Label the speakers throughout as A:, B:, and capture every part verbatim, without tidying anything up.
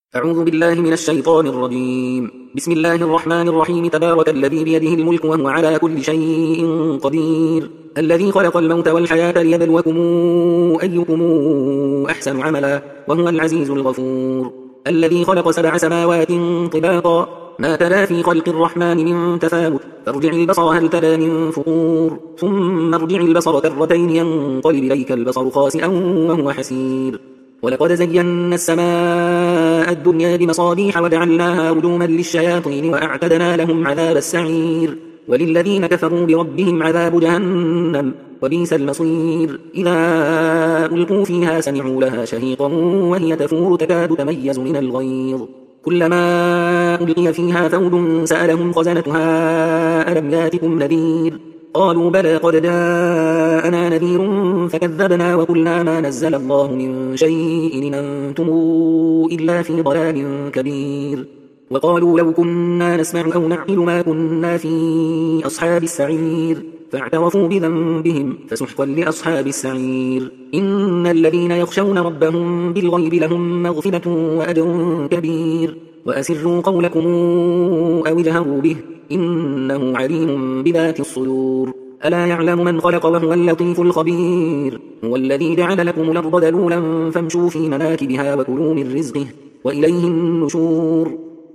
A: أعوذ بالله من الشيطان الرجيم. بسم الله الرحمن الرحيم. تبارك الذي بيده الملك وهو على كل شيء قدير، الذي خلق الموت والحياة ليبلوكم أيكم أحسن عملا وهو العزيز الغفور، الذي خلق سبع سماوات طباقا ما ترى في خلق الرحمن من تفاوت، فارجع البصر هل ترى من فطور، ثم ارجع البصر كرتين ينقلب إليك البصر خاسئا وهو حسير. ولقد زينا السماء الدنيا بمصابيح وجعلناها رجوما للشياطين وأعتدنا لهم عذاب السعير، وللذين كفروا بربهم عذاب جهنم وبئس المصير. إذا ألقوا فيها سمعوا لها شهيقا وهي تفور تكاد تميز من الغيظ، كلما ألقي فيها فوج سألهم خزنتها ألم ياتكم نذير، قالوا بلى قد جاءنا نذير فكذبنا وقلنا ما نزل الله من شيء إن أنتم إلا في ضلال كبير. وقالوا لو كنا نسمع أو نعقل ما كنا في أصحاب السعير، فاعترفوا بذنبهم فسحقا لأصحاب السعير. إن الذين يخشون ربهم بالغيب لهم مغفرة وأجر كبير. وأسروا قولكم أو اجهروا به إنه عليم بذات الصدور. ألا يعلم من خلق وهو اللطيف الخبير. هو الذي جعل لكم الأرض ذلولا فامشوا في مناكبها وكلوا من رزقه وإليه النشور.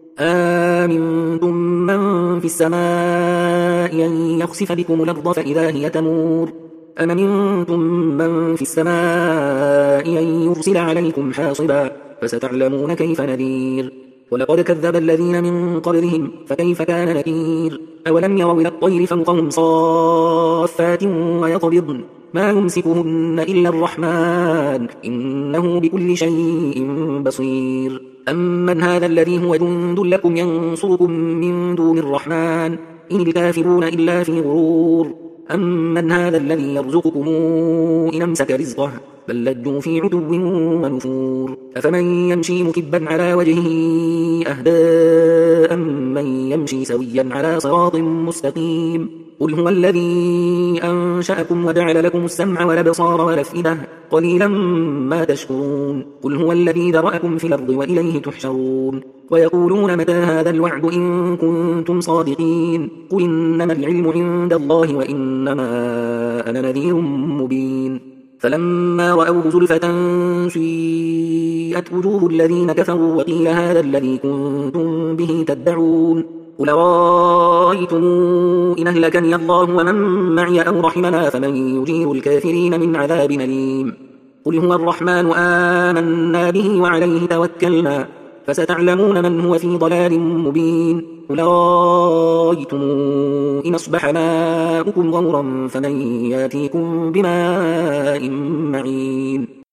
A: آمنتم من في السماء أن يخسف بكم الأرض فإذا هي تمور، أم أمنتم من في السماء أن يرسل عليكم حاصبا فستعلمون كيف نذير. ولقد كذب الذين من قبلهم فكيف كان نكير. أولم يروا إلى الطير فوقهم صافات ويقبضن ما يمسكهن إلا الرحمن إنه بكل شيء بصير. أمن هذا الذي هو جند لكم ينصركم من دون الرحمن إن الكافرون إلا في غرور. أمن هذا الذي يرزقكم إن أمسك رزقه بل لجوا في عتو ونفور. أفمن يمشي مكبا على وجهه أهدى أمن يمشي سويا على صراط مستقيم. قل هو الذي أنشأكم وجعل لكم السمع والأبصار والأفئدة قليلا ما تشكرون. قل هو الذي ذرأكم في الأرض وإليه تحشرون. ويقولون متى هذا الوعد إن كنتم صادقين. قل إنما العلم عند الله وإنما أنا نذير مبين. فلما رأوه زلفة سيئت وجوه الذين كفروا وقيل هذا الذي كنتم به تدعون. قل رأيتم إن أهلكني الله ومن معي أو رحمنا فمن يجير الكافرين من عذاب أليم. قل هو الرحمن آمنا به وعليه توكلنا فستعلمون من هو في ضلال مبين. قل رأيتم إن أصبح ماؤكم غورا فمن ياتيكم بماء معين.